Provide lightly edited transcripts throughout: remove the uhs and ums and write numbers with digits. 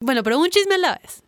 Bueno, pero un chisme a la vez.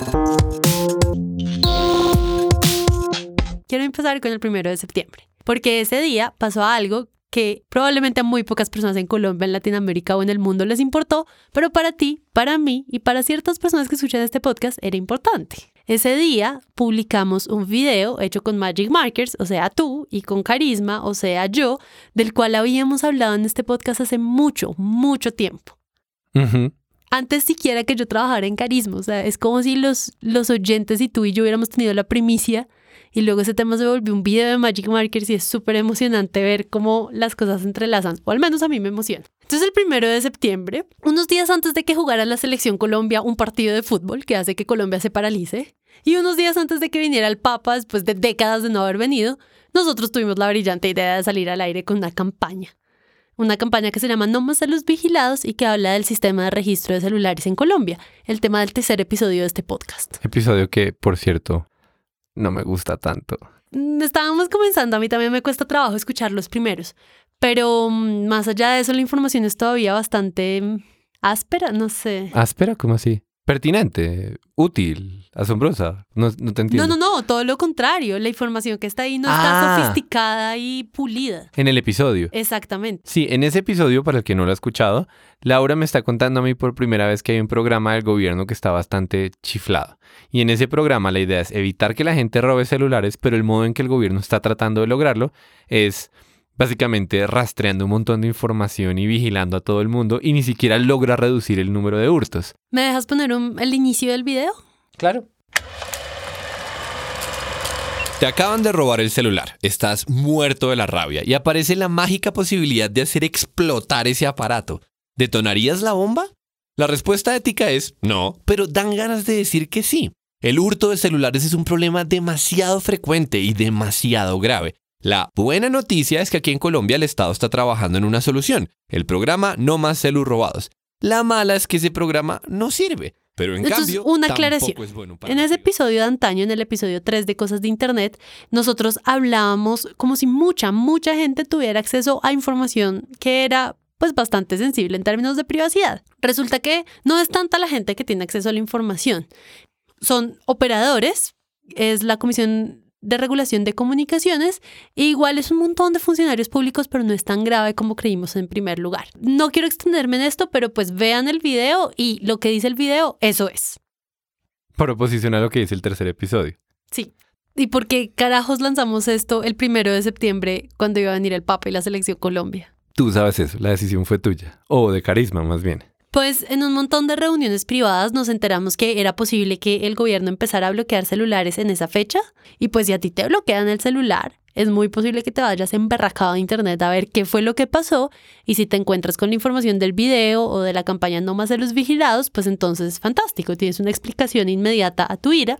Quiero empezar con el 1 de septiembre, porque ese día pasó algo que probablemente a muy pocas personas en Colombia, en Latinoamérica o en el mundo les importó, pero para ti, para mí y para ciertas personas que escuchan este podcast era importante. Ese día publicamos un video hecho con Magic Markers, o sea tú, y con Carisma, o sea yo, del cual habíamos hablado en este podcast hace mucho, mucho tiempo. Uh-huh. Antes siquiera que yo trabajara en Carisma, o sea, es como si los oyentes y tú y yo hubiéramos tenido la primicia. Y luego ese tema se volvió un video de Magic Markers y es súper emocionante ver cómo las cosas se entrelazan, o al menos a mí me emociona. Entonces el 1 de septiembre, unos días antes de que jugara la Selección Colombia un partido de fútbol que hace que Colombia se paralice, y unos días antes de que viniera el Papa después de décadas de no haber venido, nosotros tuvimos la brillante idea de salir al aire con una campaña. Una campaña que se llama No más celos vigilados y que habla del sistema de registro de celulares en Colombia, el tema del tercer episodio de este podcast. Episodio que, por cierto, no me gusta tanto. Estábamos comenzando, a mí también me cuesta trabajo escuchar los primeros, pero más allá de eso la información es todavía bastante áspera, no sé. ¿Áspera? ¿Cómo así? Pertinente, útil, asombrosa. No te entiendo. No, todo lo contrario. La información que está ahí no está sofisticada y pulida. En el episodio. Exactamente. Sí, en ese episodio, para el que no lo ha escuchado, Laura me está contando a mí por primera vez que hay un programa del gobierno que está bastante chiflado. Y en ese programa la idea es evitar que la gente robe celulares, pero el modo en que el gobierno está tratando de lograrlo es básicamente rastreando un montón de información y vigilando a todo el mundo y ni siquiera logra reducir el número de hurtos. ¿Me dejas poner el inicio del video? Claro. Te acaban de robar el celular, estás muerto de la rabia y aparece la mágica posibilidad de hacer explotar ese aparato. ¿Detonarías la bomba? La respuesta ética es no, pero dan ganas de decir que sí. El hurto de celulares es un problema demasiado frecuente y demasiado grave. La buena noticia es que aquí en Colombia el Estado está trabajando en una solución, el programa No Más Celus Robados. La mala es que ese programa no sirve, pero en cambio una aclaración. tampoco es bueno para en ese nadie. episodio de antaño, en el episodio 3 de Cosas de Internet, nosotros hablábamos como si mucha gente tuviera acceso a información que era pues bastante sensible en términos de privacidad. Resulta que no es tanta la gente que tiene acceso a la información. Son operadores, es la Comisión de Regulación de Comunicaciones, e igual es un montón de funcionarios públicos, pero no es tan grave como creímos en primer lugar. No quiero extenderme en esto, pero pues vean el video y lo que dice el video, eso es. Por oposición a lo que dice el tercer episodio. Sí. ¿Y por qué carajos lanzamos esto el 1 de septiembre cuando iba a venir el Papa y la Selección Colombia? Tú sabes eso, la decisión fue tuya. O de Carisma, más bien. Pues en un montón de reuniones privadas nos enteramos que era posible que el gobierno empezara a bloquear celulares en esa fecha. Y pues si a ti te bloquean el celular, es muy posible que te vayas emberracado a internet a ver qué fue lo que pasó. Y si te encuentras con la información del video o de la campaña No Más Celos Vigilados, pues entonces es fantástico. Tienes una explicación inmediata a tu ira.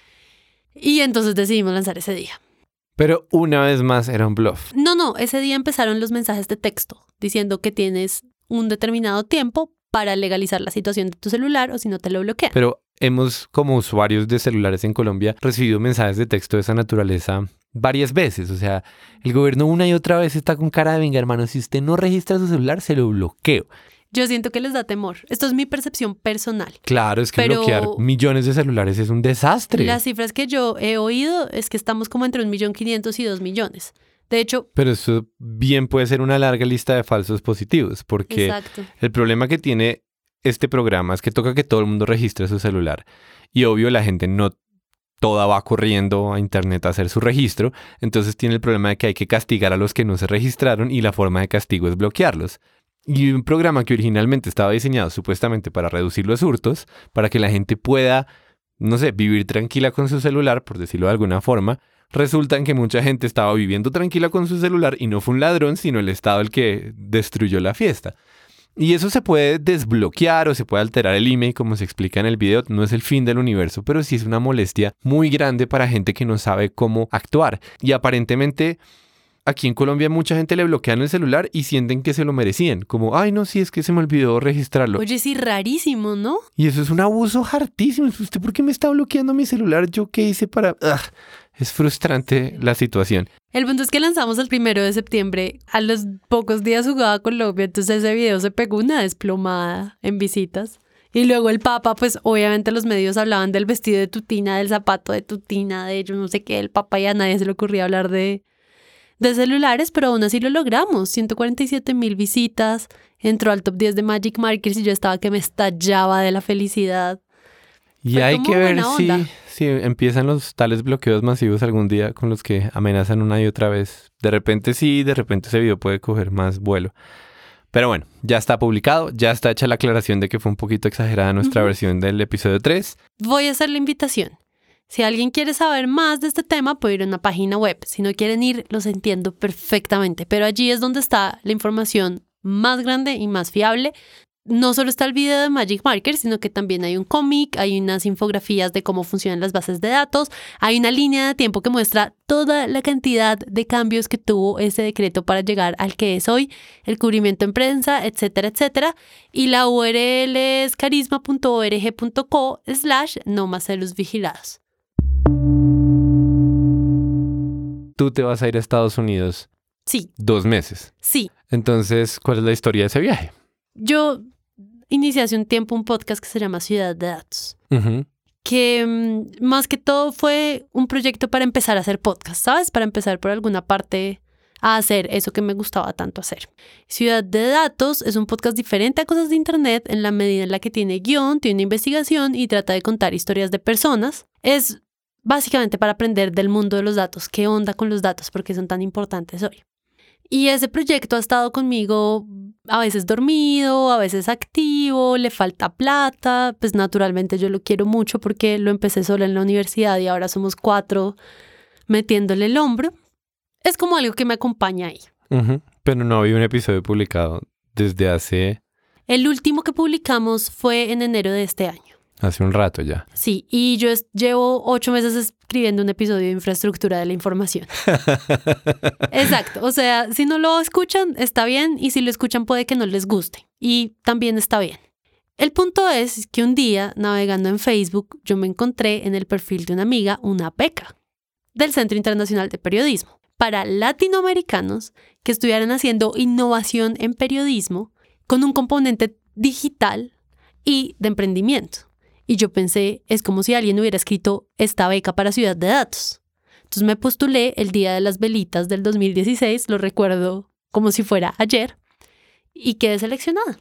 Y entonces decidimos lanzar ese día. Pero una vez más era un bluff. No, ese día empezaron los mensajes de texto diciendo que tienes un determinado tiempo para legalizar la situación de tu celular o si no te lo bloquean. Pero hemos, como usuarios de celulares en Colombia, recibido mensajes de texto de esa naturaleza varias veces. O sea, el gobierno una y otra vez está con cara de venga, hermano, si usted no registra su celular, se lo bloqueo. Yo siento que les da temor. Esto es mi percepción personal. Claro, es que Pero bloquear millones de celulares es un desastre. Las cifras que yo he oído es que estamos como entre 1.500.000 y 2 millones. De hecho... Pero eso bien puede ser una larga lista de falsos positivos, porque Exacto. El problema que tiene este programa es que toca que todo el mundo registre su celular. Y obvio la gente no toda va corriendo a internet a hacer su registro, entonces tiene el problema de que hay que castigar a los que no se registraron y la forma de castigo es bloquearlos. Y un programa que originalmente estaba diseñado supuestamente para reducir los hurtos, para que la gente pueda, no sé, vivir tranquila con su celular, por decirlo de alguna forma, resulta en que mucha gente estaba viviendo tranquila con su celular y no fue un ladrón, sino el Estado el que destruyó la fiesta. Y eso se puede desbloquear o se puede alterar el email, como se explica en el video. No es el fin del universo, pero sí es una molestia muy grande para gente que no sabe cómo actuar. Y aparentemente aquí en Colombia mucha gente le bloquean el celular y sienten que se lo merecían. Como, ay, no, sí, es que se me olvidó registrarlo. Oye, sí, rarísimo, ¿no? Y eso es un abuso hartísimo. ¿Usted por qué me está bloqueando mi celular? ¿Yo qué hice para...? ¡Ugh! Es frustrante la situación. El punto es que lanzamos el 1 de septiembre. A los pocos días jugaba Colombia, entonces ese video se pegó una desplomada en visitas. Y luego el Papa, pues obviamente los medios hablaban del vestido de Tutina, del zapato de Tutina, de yo no sé qué, el Papa, y a nadie se le ocurría hablar de celulares, pero aún así lo logramos. 147,000 visitas, entró al top 10 de Magic Markers y yo estaba que me estallaba de la felicidad. Y Fue hay como que ver buena onda. si empiezan los tales bloqueos masivos algún día con los que amenazan una y otra vez. De repente sí, de repente ese video puede coger más vuelo. Pero bueno, ya está publicado, ya está hecha la aclaración de que fue un poquito exagerada nuestra versión del episodio 3. Voy a hacer la invitación. Si alguien quiere saber más de este tema, puede ir a una página web. Si no quieren ir, los entiendo perfectamente. Pero allí es donde está la información más grande y más fiable. No solo está el video de Magic Markers, sino que también hay un cómic, hay unas infografías de cómo funcionan las bases de datos, hay una línea de tiempo que muestra toda la cantidad de cambios que tuvo ese decreto para llegar al que es hoy, el cubrimiento en prensa, etcétera, etcétera. Y la URL es carisma.org.co/no más celos vigilados. Tú te vas a ir a Estados Unidos Sí, 2 meses. sí. Entonces, ¿cuál es la historia de ese viaje? Yo inicié hace un tiempo un podcast que se llama Ciudad de Datos, que más que todo fue un proyecto para empezar a hacer podcast, ¿sabes? Para empezar por alguna parte a hacer eso que me gustaba tanto hacer. Ciudad de Datos es un podcast diferente a Cosas de Internet en la medida en la que tiene guión, tiene investigación y trata de contar historias de personas. Es básicamente para aprender del mundo de los datos, qué onda con los datos, por qué son tan importantes hoy. Y ese proyecto ha estado conmigo a veces dormido, a veces activo, le falta plata, pues naturalmente yo lo quiero mucho porque lo empecé sola en la universidad y ahora somos 4 metiéndole el hombro. Es como algo que me acompaña ahí. Pero no había un episodio publicado desde hace El último que publicamos fue en enero de este año. un rato ya. Sí, y yo llevo 8 meses escribiendo un episodio de infraestructura de la información. Exacto, o sea, si no lo escuchan, está bien, y si lo escuchan puede que no les guste, y también está bien. El punto es que un día, navegando en Facebook, yo me encontré en el perfil de una amiga una beca del Centro Internacional de Periodismo para latinoamericanos que estuvieran haciendo innovación en periodismo con un componente digital y de emprendimiento. Y yo pensé, es como si alguien hubiera escrito esta beca para Ciudad de Datos. Entonces me postulé el día de las velitas del 2016, lo recuerdo como si fuera ayer, y quedé seleccionada.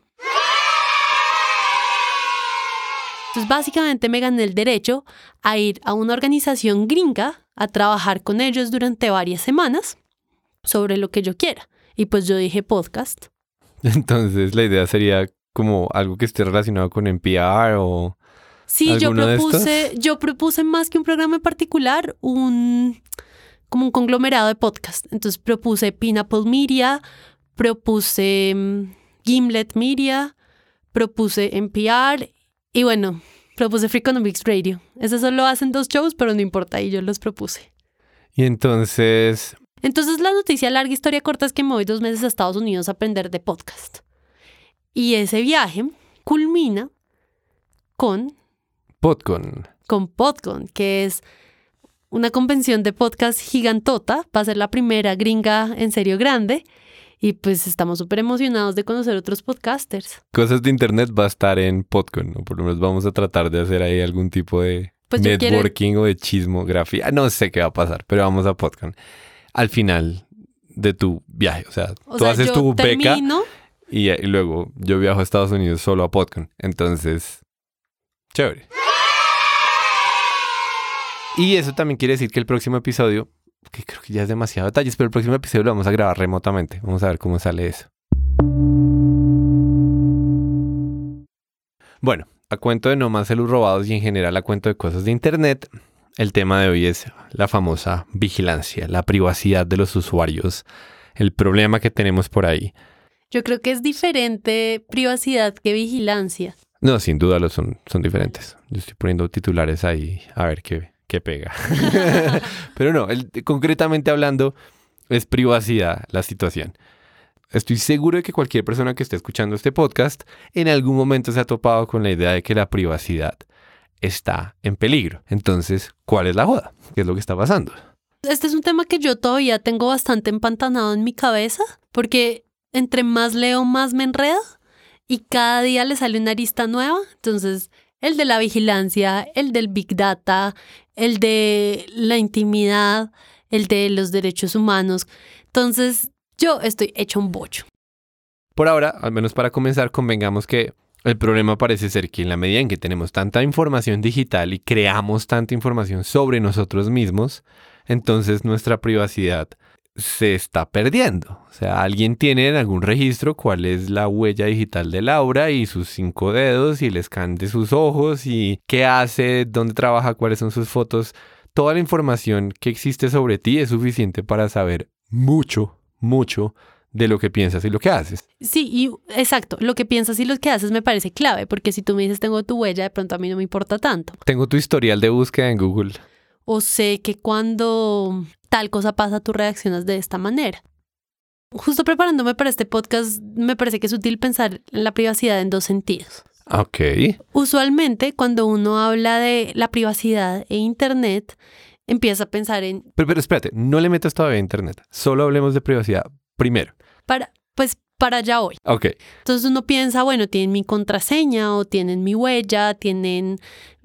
Entonces básicamente me gané el derecho a ir a una organización gringa a trabajar con ellos durante varias semanas sobre lo que yo quiera. Y pues yo dije podcast. Entonces la idea sería como algo que esté relacionado con NPR o... Sí, yo propuse más que un programa en particular, como un conglomerado de podcast. Entonces propuse Pineapple Media, propuse Gimlet Media, propuse NPR y bueno, propuse Freakonomics Radio. Esos solo hacen 2 shows, pero no importa, y yo los propuse. Y entonces... Entonces la noticia larga, historia corta, es que me voy 2 meses a Estados Unidos a aprender de podcast. Y ese viaje culmina con PodCon, que es una convención de podcast gigantota. Va a ser la primera gringa en serio grande. Y pues estamos súper emocionados de conocer otros podcasters. Cosas de Internet va a estar en PodCon, o por lo menos vamos a tratar de hacer ahí algún tipo de networking o de chismografía. No sé qué va a pasar, pero vamos a PodCon. Al final de tu viaje, o sea tú haces tu beca y luego yo viajo a Estados Unidos solo a PodCon. Entonces, chévere. Y eso también quiere decir que el próximo episodio, que creo que ya es demasiado detalles, pero el próximo episodio lo vamos a grabar remotamente. Vamos a ver cómo sale eso. Bueno, a cuento de no más celos robados y en general a cuento de cosas de Internet, el tema de hoy es la famosa vigilancia, la privacidad de los usuarios, el problema que tenemos por ahí. Yo creo que es diferente privacidad que vigilancia. No, sin duda son diferentes. Yo estoy poniendo titulares ahí a ver qué pega. Pero no, concretamente hablando, es privacidad la situación. Estoy seguro de que cualquier persona que esté escuchando este podcast en algún momento se ha topado con la idea de que la privacidad está en peligro. Entonces, ¿cuál es la joda? ¿Qué es lo que está pasando? Este es un tema que yo todavía tengo bastante empantanado en mi cabeza, porque entre más leo, más me enredo. y cada día le sale una arista nueva. Entonces, el de la vigilancia, el del Big Data, el de la intimidad, el de los derechos humanos. Entonces, yo estoy hecho un bollo. Por ahora, al menos para comenzar, convengamos que el problema parece ser que en la medida en que tenemos tanta información digital y creamos tanta información sobre nosotros mismos, entonces nuestra privacidad se está perdiendo. O sea, alguien tiene en algún registro cuál es la huella digital de Laura y sus 5 dedos y el scan de sus ojos y qué hace, dónde trabaja, cuáles son sus fotos. Toda la información que existe sobre ti es suficiente para saber mucho de lo que piensas y lo que haces. Sí, y exacto. Lo que piensas y lo que haces me parece clave, porque si tú me dices tengo tu huella, de pronto a mí no me importa tanto. Tengo tu historial de búsqueda en Google. O sé que cuando tal cosa pasa, tú reaccionas de esta manera. Justo preparándome para este podcast, me parece que es útil pensar en la privacidad en 2 sentidos. Ok. Usualmente, cuando uno habla de la privacidad e Internet, empieza a pensar en... Pero espérate, no le metas todavía a Internet. Solo hablemos de privacidad primero. Para allá voy. Ok. Entonces uno piensa, bueno, tienen mi contraseña o tienen mi huella, tienen,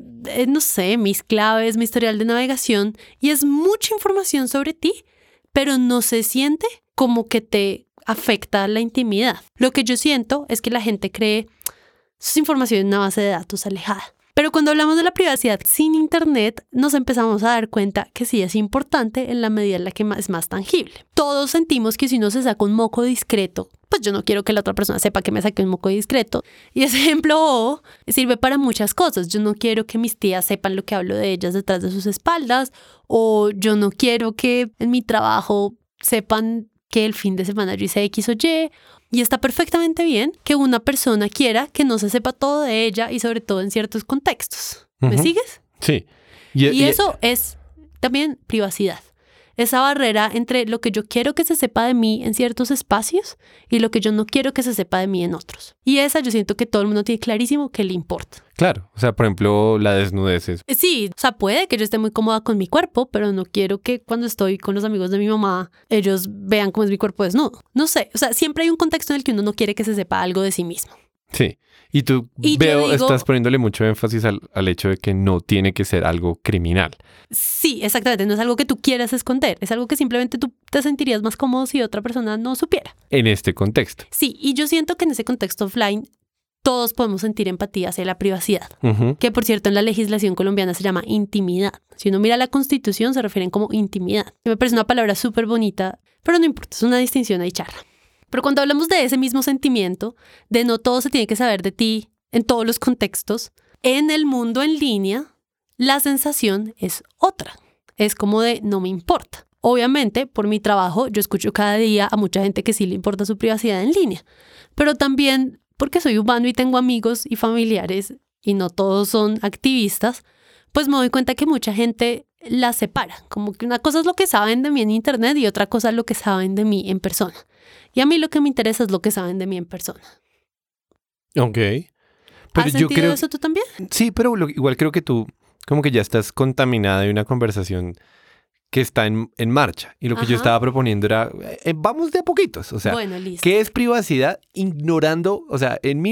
no sé, mis claves, mi historial de navegación, y es mucha información sobre ti, pero no se siente como que te afecta la intimidad. Lo que yo siento es que la gente cree, esa información en una base de datos alejada. Pero cuando hablamos de la privacidad sin Internet, nos empezamos a dar cuenta que sí es importante en la medida en la que es más tangible. Todos sentimos que si uno se saca un moco discreto, pues yo no quiero que la otra persona sepa que me saqué un moco discreto. Y ese ejemplo sirve para muchas cosas. Yo no quiero que mis tías sepan lo que hablo de ellas detrás de sus espaldas, o yo no quiero que en mi trabajo sepan que el fin de semana yo hice X o Y. Y está perfectamente bien que una persona quiera que no se sepa todo de ella y sobre todo en ciertos contextos. ¿Me sigues? Sí. Y eso es también privacidad. Esa barrera entre lo que yo quiero que se sepa de mí en ciertos espacios y lo que yo no quiero que se sepa de mí en otros. Y esa yo siento que todo el mundo tiene clarísimo que le importa. Claro, o sea, por ejemplo, la desnudez es... Sí, o sea, puede que yo esté muy cómoda con mi cuerpo, pero no quiero que cuando estoy con los amigos de mi mamá, ellos vean cómo es mi cuerpo desnudo. No sé, o sea, siempre hay un contexto en el que uno no quiere que se sepa algo de sí mismo. Sí, y tú estás poniéndole mucho énfasis al hecho de que no tiene que ser algo criminal. Sí, exactamente, no es algo que tú quieras esconder, es algo que simplemente tú te sentirías más cómodo si otra persona no supiera. En este contexto. Sí, y yo siento que en ese contexto offline todos podemos sentir empatía hacia la privacidad, que por cierto en la legislación colombiana se llama intimidad. Si uno mira la Constitución se refieren como intimidad. Me parece una palabra súper bonita, pero no importa, es una distinción ahí charla. Pero cuando hablamos de ese mismo sentimiento, de no todo se tiene que saber de ti en todos los contextos, en el mundo en línea, la sensación es otra. Es como de no me importa. Obviamente, por mi trabajo, yo escucho cada día a mucha gente que sí le importa su privacidad en línea. Pero también porque soy humano y tengo amigos y familiares y no todos son activistas, pues me doy cuenta que mucha gente la separa. Como que una cosa es lo que saben de mí en Internet y otra cosa es lo que saben de mí en persona. Y a mí lo que me interesa es lo que saben de mí en persona. Ok. Pero ¿Has sentido eso tú también? Sí, pero igual creo que tú como que ya estás contaminada de una conversación que está en marcha. Y lo que yo estaba proponiendo era, vamos de a poquitos. O sea, bueno, listo. ¿Qué es privacidad? Ignorando, o sea, en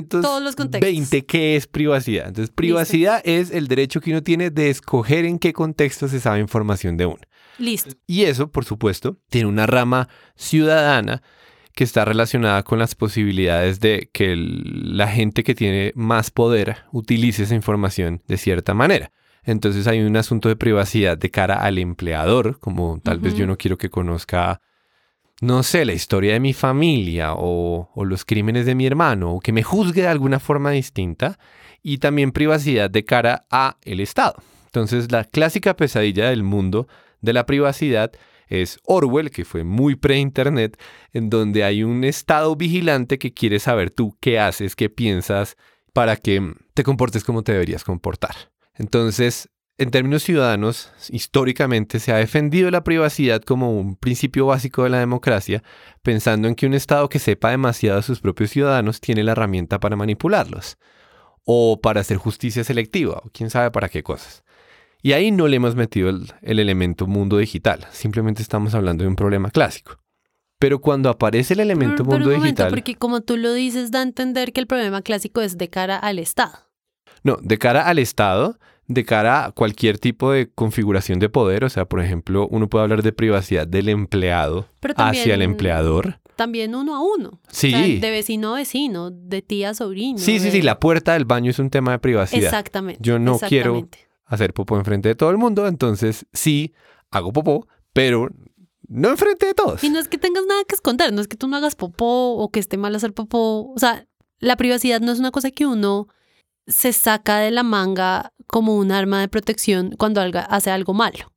1920, ¿qué es privacidad? Entonces, privacidad es el derecho que uno tiene de escoger en qué contexto se sabe información de uno. Listo. Y eso, por supuesto, tiene una rama ciudadana que está relacionada con las posibilidades de que la gente que tiene más poder utilice esa información de cierta manera. Entonces hay un asunto de privacidad de cara al empleador, como tal vez yo no quiero que conozca, no sé, la historia de mi familia o los crímenes de mi hermano, o que me juzgue de alguna forma distinta, y también privacidad de cara a el Estado. Entonces la clásica pesadilla del mundo de la privacidad es Orwell, que fue muy pre-internet, en donde hay un Estado vigilante que quiere saber tú qué haces, qué piensas, para que te comportes como te deberías comportar. Entonces, en términos ciudadanos, históricamente se ha defendido la privacidad como un principio básico de la democracia, pensando en que un Estado que sepa demasiado de sus propios ciudadanos tiene la herramienta para manipularlos, o para hacer justicia selectiva, o quién sabe para qué cosas. Y ahí no le hemos metido el elemento mundo digital, simplemente estamos hablando de un problema clásico. Pero cuando aparece el elemento Pero mundo un momento, digital... porque como tú lo dices, da a entender que el problema clásico es de cara al Estado. No, de cara al Estado, de cara a cualquier tipo de configuración de poder, o sea, por ejemplo, uno puede hablar de privacidad del empleado Pero también, hacia el empleador. También uno a uno. Sí. O sea, de vecino a vecino, de tía a sobrino. Sí, la puerta del baño es un tema de privacidad. Exactamente. Yo no quiero exactamente. hacer popó enfrente de todo el mundo, entonces sí, hago popó, pero no enfrente de todos. Y no es que tengas nada que esconder, no es que tú no hagas popó o que esté mal hacer popó. O sea, la privacidad no es una cosa que uno se saca de la manga como un arma de protección cuando hace algo malo.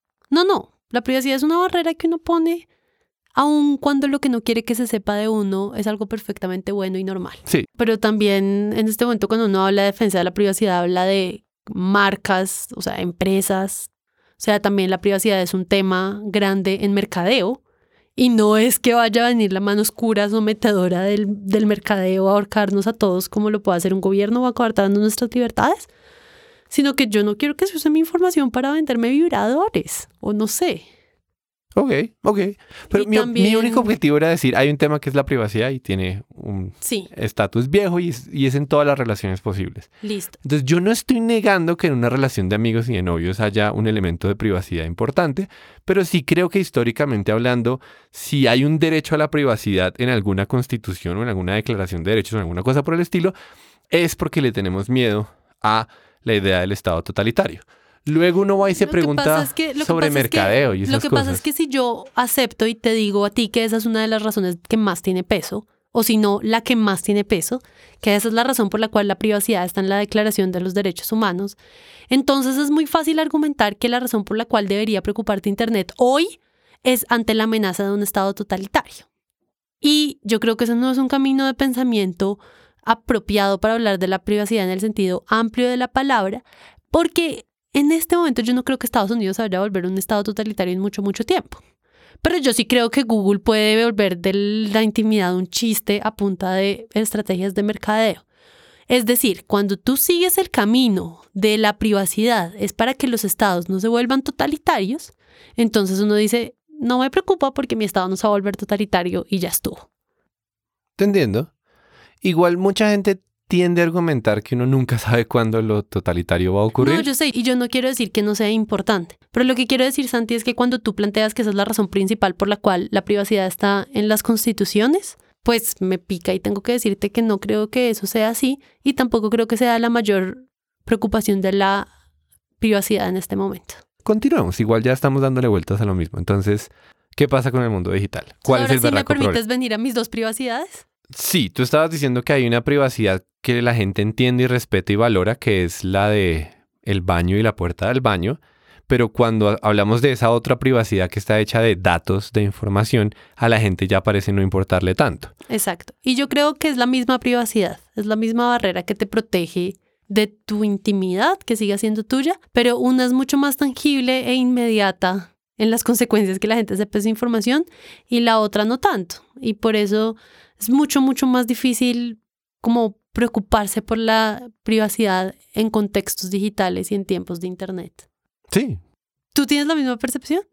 No. La privacidad es una barrera que uno pone aun cuando lo que no quiere que se sepa de uno es algo perfectamente bueno y normal. Sí. Pero también en este momento cuando uno habla de defensa de la privacidad, habla de marcas, o sea, empresas. O sea, también la privacidad es un tema grande en mercadeo. Y no es que vaya a venir la mano oscura sometedora del mercadeo a ahorcarnos a todos como lo puede hacer un gobierno o a coartando nuestras libertades, sino que yo no quiero que se use mi información para venderme vibradores o no sé. Ok. Pero Y mi también- único objetivo era decir, hay un tema que es la privacidad y tiene un Sí, estatus viejo y es en todas las relaciones posibles. listo. Entonces yo no estoy negando que en una relación de amigos y de novios haya un elemento de privacidad importante, pero sí creo que históricamente hablando, si hay un derecho a la privacidad en alguna constitución o en alguna declaración de derechos o en alguna cosa por el estilo, es porque le tenemos miedo a la idea del Estado totalitario. Luego uno va y se pregunta sobre mercadeo y esas cosas. Lo que pasa es que si yo acepto y te digo a ti que esa es una de las razones que más tiene peso, o si no, la que más tiene peso, que esa es la razón por la cual la privacidad está en la Declaración de los Derechos Humanos, entonces es muy fácil argumentar que la razón por la cual debería preocuparte Internet hoy es ante la amenaza de un Estado totalitario. Y yo creo que ese no es un camino de pensamiento apropiado para hablar de la privacidad en el sentido amplio de la palabra, porque en este momento yo no creo que Estados Unidos se vaya a volver un Estado totalitario en mucho, mucho tiempo. Pero yo sí creo que Google puede volver de la intimidad un chiste a punta de estrategias de mercadeo. Es decir, cuando tú sigues el camino de la privacidad es para que los estados no se vuelvan totalitarios, entonces uno dice, no me preocupa porque mi estado no se va a volver totalitario y ya estuvo. ¿Te entiendo? Igual mucha gente tiende a argumentar que uno nunca sabe cuándo lo totalitario va a ocurrir. No, yo sé, y yo no quiero decir que no sea importante, pero lo que quiero decir, Santi, es que cuando tú planteas que esa es la razón principal por la cual la privacidad está en las constituciones, pues me pica y tengo que decirte que no creo que eso sea así y tampoco creo que sea la mayor preocupación de la privacidad en este momento. Continuamos, igual ya estamos dándole vueltas a lo mismo. Entonces, ¿qué pasa con el mundo digital? ¿Cuál Ahora es el sí me berraco permites problema? venir a mis dos privacidades. Sí, tú estabas diciendo que hay una privacidad que la gente entiende y respeta y valora, que es la de el baño y la puerta del baño, pero cuando hablamos de esa otra privacidad que está hecha de datos, de información, a la gente ya parece no importarle tanto. Exacto. Y yo creo que es la misma privacidad, es la misma barrera que te protege de tu intimidad, que siga siendo tuya, pero una es mucho más tangible e inmediata en las consecuencias que la gente sepa esa información y la otra no tanto. Y por eso es mucho, mucho más difícil como preocuparse por la privacidad en contextos digitales y en tiempos de Internet. Sí. ¿Tú tienes la misma percepción?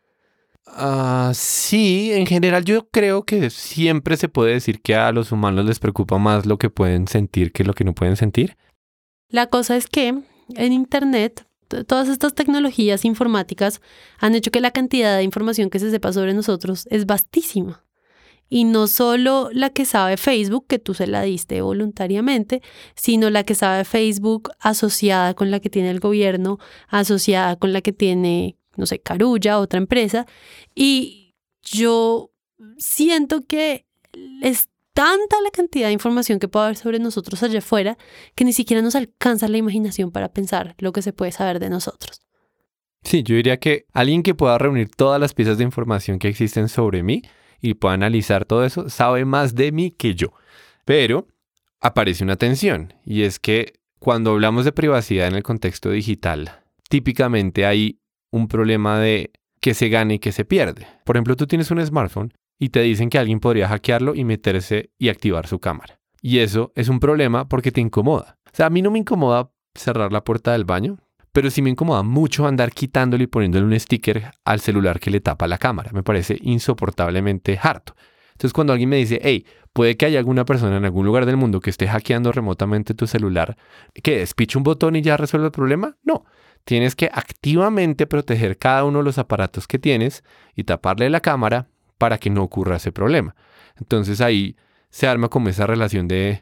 Sí, en general yo creo que siempre se puede decir que a los humanos les preocupa más lo que pueden sentir que lo que no pueden sentir. La cosa es que en Internet, todas estas tecnologías informáticas han hecho que la cantidad de información que se sepa sobre nosotros es vastísima. Y no solo la que sabe Facebook, que tú se la diste voluntariamente, sino la que sabe Facebook asociada con la que tiene el gobierno, asociada con la que tiene, no sé, Carulla, otra empresa. Y yo siento que es tanta la cantidad de información que puede haber sobre nosotros allá afuera que ni siquiera nos alcanza la imaginación para pensar lo que se puede saber de nosotros. Sí, yo diría que alguien que pueda reunir todas las piezas de información que existen sobre mí y pueda analizar todo eso, sabe más de mí que yo. Pero aparece una tensión, y es que cuando hablamos de privacidad en el contexto digital, típicamente hay un problema de que se gana y que se pierde. Por ejemplo, tú tienes un smartphone y te dicen que alguien podría hackearlo y meterse y activar su cámara. Y eso es un problema porque te incomoda. O sea, a mí no me incomoda cerrar la puerta del baño, pero sí me incomoda mucho andar quitándole y poniéndole un sticker al celular que le tapa la cámara. Me parece insoportablemente harto. Entonces cuando alguien me dice, hey, puede que haya alguna persona en algún lugar del mundo que esté hackeando remotamente tu celular, ¿qué? ¿Despicha un botón y ya resuelve el problema? No. Tienes que activamente proteger cada uno de los aparatos que tienes y taparle la cámara para que no ocurra ese problema. Entonces ahí se arma como esa relación de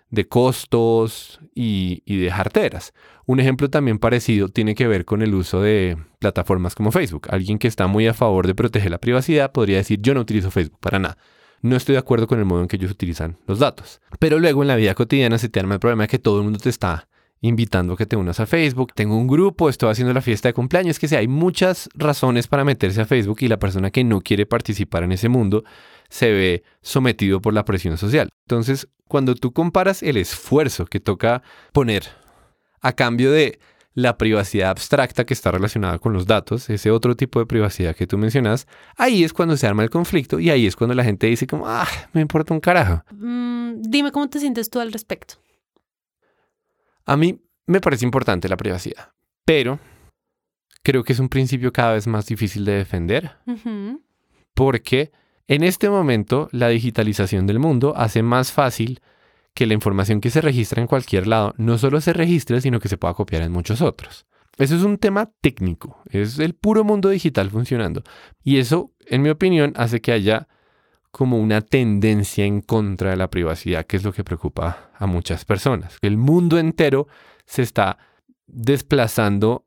costos y de jarteras. Un ejemplo también parecido tiene que ver con el uso de plataformas como Facebook. Alguien que está muy a favor de proteger la privacidad podría decir, yo no utilizo Facebook para nada. No estoy de acuerdo con el modo en que ellos utilizan los datos. Pero luego en la vida cotidiana se te arma el problema de que todo el mundo te está invitando a que te unas a Facebook. Tengo un grupo, estoy haciendo la fiesta de cumpleaños, que sí, hay muchas razones para meterse a Facebook y la persona que no quiere participar en ese mundo se ve sometido por la presión social. Entonces, cuando tú comparas el esfuerzo que toca poner a cambio de la privacidad abstracta que está relacionada con los datos, ese otro tipo de privacidad que tú mencionas, ahí es cuando se arma el conflicto y ahí es cuando la gente dice como, me importa un carajo. Dime cómo te sientes tú al respecto. A mí me parece importante la privacidad, pero creo que es un principio cada vez más difícil de defender porque en este momento la digitalización del mundo hace más fácil que la información que se registra en cualquier lado no solo se registre, sino que se pueda copiar en muchos otros. Eso es un tema técnico, es el puro mundo digital funcionando. Y eso, en mi opinión, hace que haya como una tendencia en contra de la privacidad, que es lo que preocupa a muchas personas. El mundo entero se está desplazando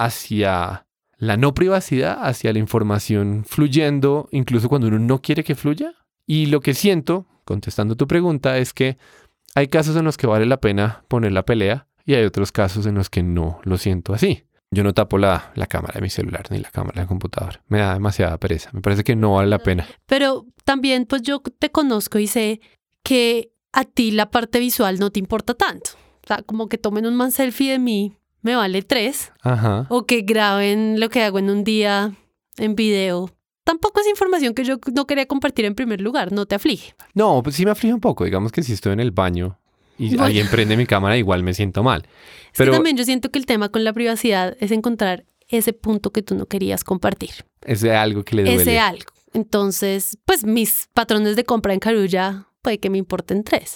hacia la no privacidad, hacia la información fluyendo, incluso cuando uno no quiere que fluya. Y lo que siento, contestando tu pregunta, es que hay casos en los que vale la pena poner la pelea y hay otros casos en los que no lo siento así. Yo no tapo la cámara de mi celular ni la cámara del computador. Me da demasiada pereza. Me parece que no vale la pena. Pero también pues yo te conozco y sé que a ti la parte visual no te importa tanto. O sea, como que tomen un selfie de mí me vale 3. Ajá. O que graben lo que hago en un día en video. Tampoco es información que yo no quería compartir en primer lugar, no te aflige. No, pues sí me aflige un poco. Digamos que si estoy en el baño y alguien prende mi cámara, igual me siento mal. Pero también yo siento que el tema con la privacidad es encontrar ese punto que tú no querías compartir. Ese algo que le duele. Ese algo. Entonces, pues mis patrones de compra en Carulla puede que me importen 3.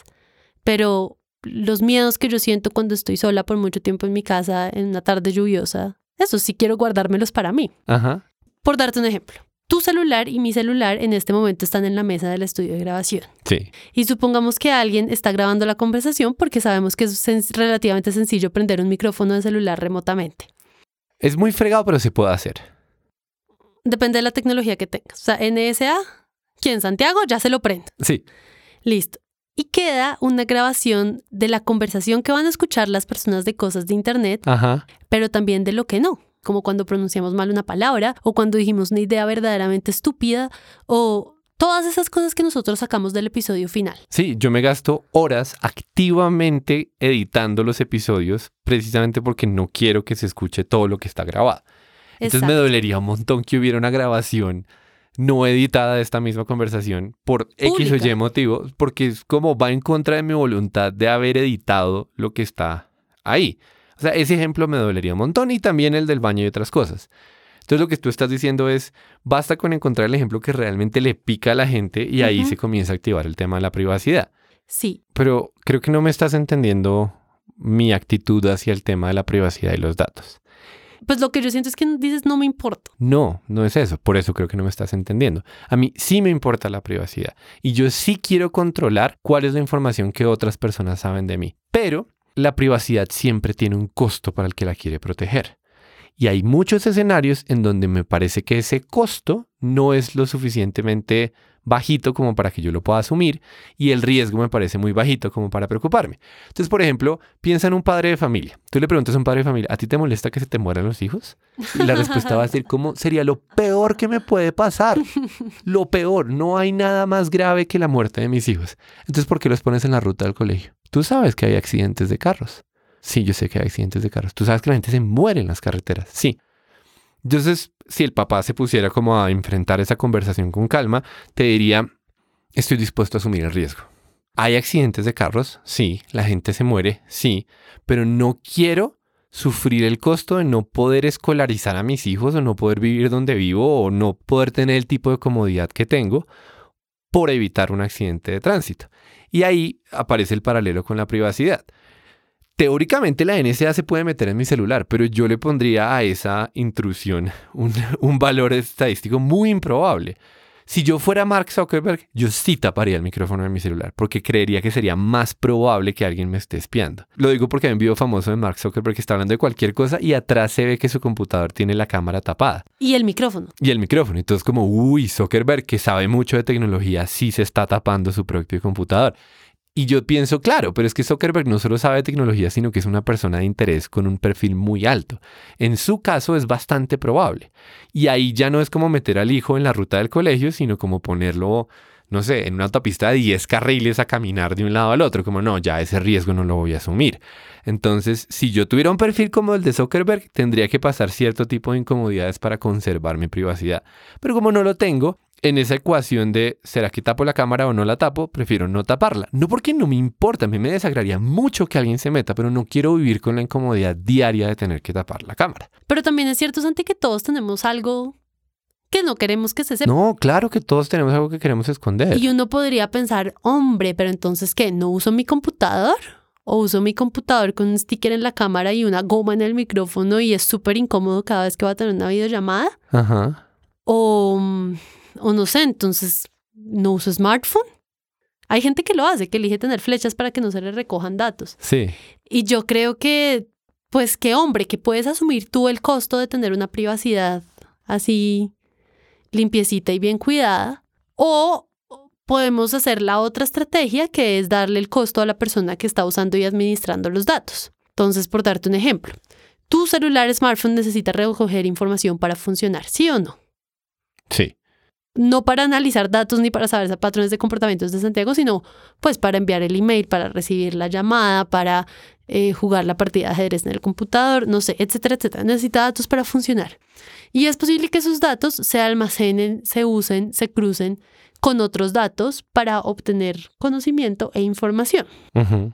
Pero los miedos que yo siento cuando estoy sola por mucho tiempo en mi casa, en una tarde lluviosa, eso sí quiero guardármelos para mí. Ajá. Por darte un ejemplo. Tu celular y mi celular en este momento están en la mesa del estudio de grabación. Sí. Y supongamos que alguien está grabando la conversación porque sabemos que es relativamente sencillo prender un micrófono de celular remotamente. Es muy fregado, pero se puede hacer. Depende de la tecnología que tengas. O sea, NSA, ¿quién? Santiago, ya se lo prende. Sí. Listo. Y queda una grabación de la conversación que van a escuchar las personas de cosas de internet, Ajá. pero también de lo que no. Como cuando pronunciamos mal una palabra o cuando dijimos una idea verdaderamente estúpida o todas esas cosas que nosotros sacamos del episodio final. Sí, yo me gasto horas activamente editando los episodios precisamente porque no quiero que se escuche todo lo que está grabado. Entonces me dolería un montón que hubiera una grabación no editada de esta misma conversación por X o Y motivo, porque es como va en contra de mi voluntad de haber editado lo que está ahí. O sea, ese ejemplo me dolería un montón y también el del baño y otras cosas. Entonces lo que tú estás diciendo es, basta con encontrar el ejemplo que realmente le pica a la gente y ahí se comienza a activar el tema de la privacidad. Sí. Pero creo que no me estás entendiendo mi actitud hacia el tema de la privacidad y los datos. Pues lo que yo siento es que dices no me importa. No, no es eso. Por eso creo que no me estás entendiendo. A mí sí me importa la privacidad y yo sí quiero controlar cuál es la información que otras personas saben de mí. Pero la privacidad siempre tiene un costo para el que la quiere proteger. Y hay muchos escenarios en donde me parece que ese costo no es lo suficientemente bajito como para que yo lo pueda asumir y el riesgo me parece muy bajito como para preocuparme. Entonces, por ejemplo, piensa en un padre de familia. Tú le preguntas a un padre de familia, ¿a ti te molesta que se te mueran los hijos? Y la respuesta va a ser, ¿cómo sería lo peor que me puede pasar? Lo peor, no hay nada más grave que la muerte de mis hijos. Entonces, ¿por qué los pones en la ruta del colegio? Tú sabes que hay accidentes de carros. Sí, yo sé que hay accidentes de carros. Tú sabes que la gente se muere en las carreteras. Sí. Entonces, si el papá se pusiera como a enfrentar esa conversación con calma, te diría, estoy dispuesto a asumir el riesgo. ¿Hay accidentes de carros? Sí. ¿La gente se muere? Sí. Pero no quiero sufrir el costo de no poder escolarizar a mis hijos o no poder vivir donde vivo o no poder tener el tipo de comodidad que tengo por evitar un accidente de tránsito. Y ahí aparece el paralelo con la privacidad. Teóricamente la NSA se puede meter en mi celular, pero yo le pondría a esa intrusión un valor estadístico muy improbable. Si yo fuera Mark Zuckerberg, yo sí taparía el micrófono de mi celular, porque creería que sería más probable que alguien me esté espiando. Lo digo porque hay un video famoso de Mark Zuckerberg que está hablando de cualquier cosa y atrás se ve que su computador tiene la cámara tapada. Y el micrófono. Entonces como, Zuckerberg, que sabe mucho de tecnología, sí se está tapando su propio computador. Y yo pienso, claro, pero es que Zuckerberg no solo sabe de tecnología, sino que es una persona de interés con un perfil muy alto. En su caso es bastante probable. Y ahí ya no es como meter al hijo en la ruta del colegio, sino como ponerlo, no sé, en una autopista de 10 carriles a caminar de un lado al otro. Como no, ya ese riesgo no lo voy a asumir. Entonces, si yo tuviera un perfil como el de Zuckerberg, tendría que pasar cierto tipo de incomodidades para conservar mi privacidad. Pero como no lo tengo, en esa ecuación de ¿será que tapo la cámara o no la tapo? Prefiero no taparla. No porque no me importa, a mí me desagradaría mucho que alguien se meta, pero no quiero vivir con la incomodidad diaria de tener que tapar la cámara. Pero también es cierto, Santi, que todos tenemos algo que no queremos que se sepa. No, claro que todos tenemos algo que queremos esconder. Y uno podría pensar, hombre, pero entonces ¿qué? ¿No uso mi computador? ¿O uso mi computador con un sticker en la cámara y una goma en el micrófono y es súper incómodo cada vez que va a tener una videollamada? Ajá. O no sé, entonces no uso smartphone. Hay gente que lo hace, que elige tener flechas para que no se le recojan datos. Sí. Y yo creo que, pues que hombre, que puedes asumir tú el costo de tener una privacidad así limpiecita y bien cuidada. O podemos hacer la otra estrategia, que es darle el costo a la persona que está usando y administrando los datos. Entonces, por darte un ejemplo, tu celular smartphone necesita recoger información para funcionar, ¿sí o no? Sí. No para analizar datos ni para saber patrones de comportamientos de Santiago, sino pues para enviar el email, para recibir la llamada, para jugar la partida de ajedrez en el computador, no sé, etcétera, etcétera. Necesita datos para funcionar. Y es posible que esos datos se almacenen, se usen, se crucen con otros datos para obtener conocimiento e información. Uh-huh.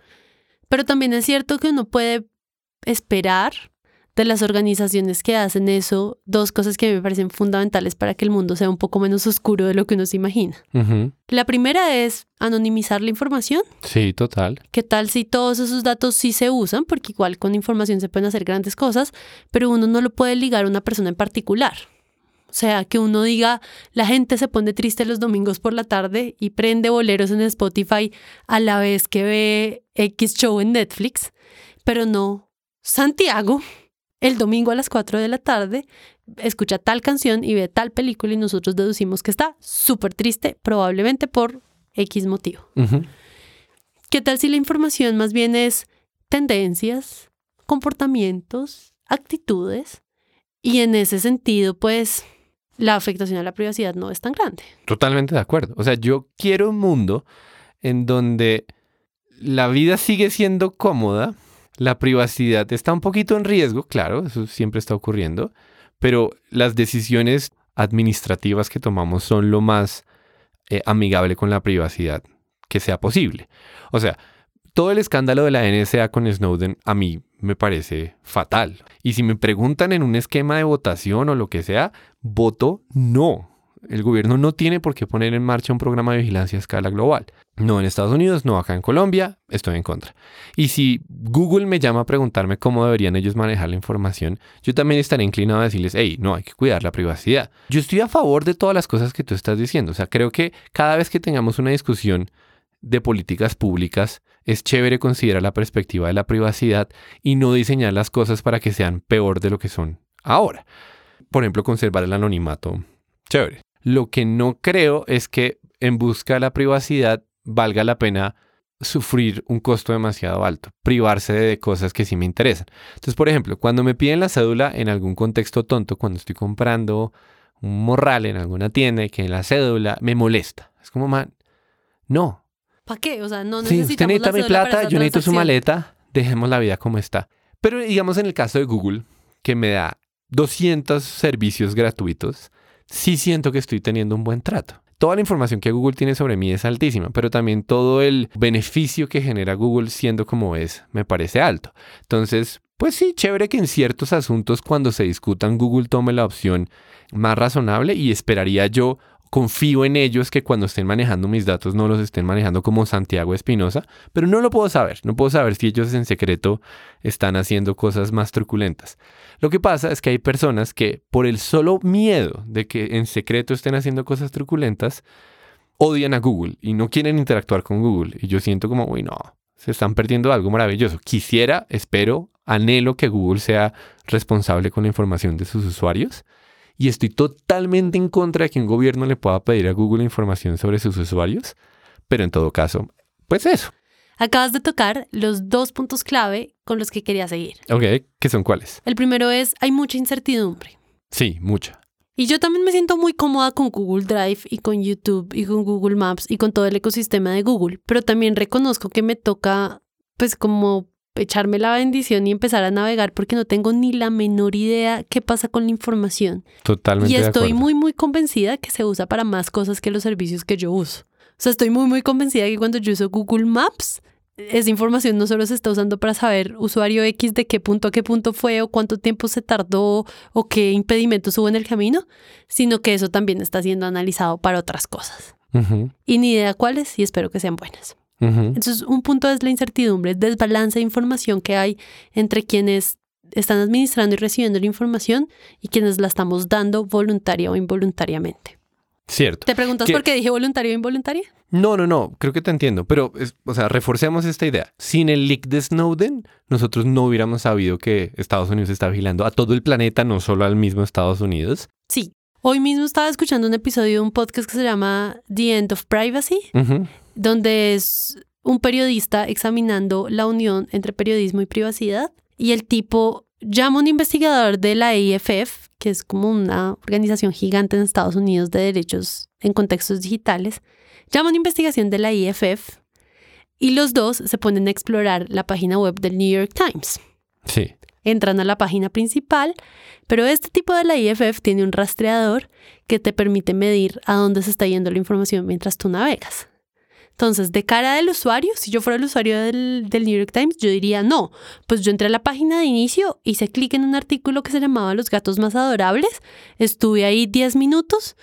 Pero también es cierto que uno puede esperar de las organizaciones que hacen eso, dos cosas que me parecen fundamentales para que el mundo sea un poco menos oscuro de lo que uno se imagina. Uh-huh. La primera es anonimizar la información. Sí, total. ¿Qué tal si todos esos datos sí se usan? Porque igual con información se pueden hacer grandes cosas, pero uno no lo puede ligar a una persona en particular. O sea, que uno diga, la gente se pone triste los domingos por la tarde y prende boleros en Spotify a la vez que ve X show en Netflix, pero no, Santiago, el domingo a las 4 de la tarde, escucha tal canción y ve tal película y nosotros deducimos que está súper triste, probablemente por X motivo. Uh-huh. ¿Qué tal si la información más bien es tendencias, comportamientos, actitudes? Y en ese sentido, pues, la afectación a la privacidad no es tan grande. Totalmente de acuerdo. O sea, yo quiero un mundo en donde la vida sigue siendo cómoda, la privacidad está un poquito en riesgo, claro, eso siempre está ocurriendo, pero las decisiones administrativas que tomamos son lo más amigable con la privacidad que sea posible. O sea, todo el escándalo de la NSA con Snowden a mí me parece fatal. Y si me preguntan en un esquema de votación o lo que sea, voto no. El gobierno no tiene por qué poner en marcha un programa de vigilancia a escala global. No en Estados Unidos, no acá en Colombia, estoy en contra. Y si Google me llama a preguntarme cómo deberían ellos manejar la información, yo también estaré inclinado a decirles, hey, no, hay que cuidar la privacidad. Yo estoy a favor de todas las cosas que tú estás diciendo. O sea, creo que cada vez que tengamos una discusión de políticas públicas, es chévere considerar la perspectiva de la privacidad y no diseñar las cosas para que sean peor de lo que son ahora. Por ejemplo, conservar el anonimato. Chévere. Lo que no creo es que en busca de la privacidad valga la pena sufrir un costo demasiado alto, privarse de cosas que sí me interesan. Entonces, por ejemplo, cuando me piden la cédula en algún contexto tonto, cuando estoy comprando un morral en alguna tienda y que la cédula me molesta. Es como, man, no. ¿Para qué? O sea, no Sí, necesitamos usted necesita la mi cédula para plata, esa yo necesito su transacción. maleta, dejemos la vida como está. Pero digamos en el caso de Google, que me da 200 servicios gratuitos, sí siento que estoy teniendo un buen trato. Toda la información que Google tiene sobre mí es altísima, pero también todo el beneficio que genera Google siendo como es, me parece alto. Entonces, pues sí, chévere que en ciertos asuntos cuando se discutan Google tome la opción más razonable y esperaría yo, confío en ellos que cuando estén manejando mis datos no los estén manejando como Santiago Espinosa, pero no lo puedo saber. No puedo saber si ellos en secreto están haciendo cosas más truculentas. Lo que pasa es que hay personas que por el solo miedo de que en secreto estén haciendo cosas truculentas, odian a Google y no quieren interactuar con Google. Y yo siento como, uy, no, se están perdiendo algo maravilloso. Quisiera, espero, anhelo que Google sea responsable con la información de sus usuarios. Y estoy totalmente en contra de que un gobierno le pueda pedir a Google información sobre sus usuarios. Pero en todo caso, pues eso. Acabas de tocar los 2 puntos clave con los que quería seguir. Ok, ¿qué son cuáles? El primero es, hay mucha incertidumbre. Sí, mucha. Y yo también me siento muy cómoda con Google Drive y con YouTube y con Google Maps y con todo el ecosistema de Google. Pero también reconozco que me toca, pues como echarme la bendición y empezar a navegar porque no tengo ni la menor idea qué pasa con la información. Totalmente y de estoy acuerdo. muy convencida que se usa para más cosas que los servicios que yo uso. O sea, estoy muy convencida que cuando yo uso Google Maps, esa información no solo se está usando para saber usuario X de qué punto a qué punto fue o cuánto tiempo se tardó o qué impedimentos hubo en el camino, sino que eso también está siendo analizado para otras cosas. Ujú, Y ni idea cuáles y espero que sean buenas. ujú. Entonces, un punto es la incertidumbre, el desbalance de información que hay entre quienes están administrando y recibiendo la información y quienes la estamos dando voluntaria o involuntariamente. Cierto. ¿Te preguntas ¿Qué? por qué dije voluntaria o involuntaria? No, creo que te entiendo, pero, o sea, reforcemos esta idea. Sin el leak de Snowden, nosotros no hubiéramos sabido que Estados Unidos está vigilando a todo el planeta, no solo al mismo Estados Unidos. Sí. Hoy mismo estaba escuchando un episodio de un podcast que se llama The End of Privacy, Ujú, donde es un periodista examinando la unión entre periodismo y privacidad. Y el tipo llama a un investigador de la AFF, que es como una organización gigante en Estados Unidos de derechos en contextos digitales, llama a una investigación de la AFF y los dos se ponen a explorar la página web del New York Times. sí. Entran a la página principal, pero este tipo de la IFF tiene un rastreador que te permite medir a dónde se está yendo la información mientras tú navegas. Entonces, de cara del usuario, si yo fuera el usuario del New York Times, yo diría, no, pues yo entré a la página de inicio, hice clic en un artículo que se llamaba Los gatos más adorables, estuve ahí 10 minutos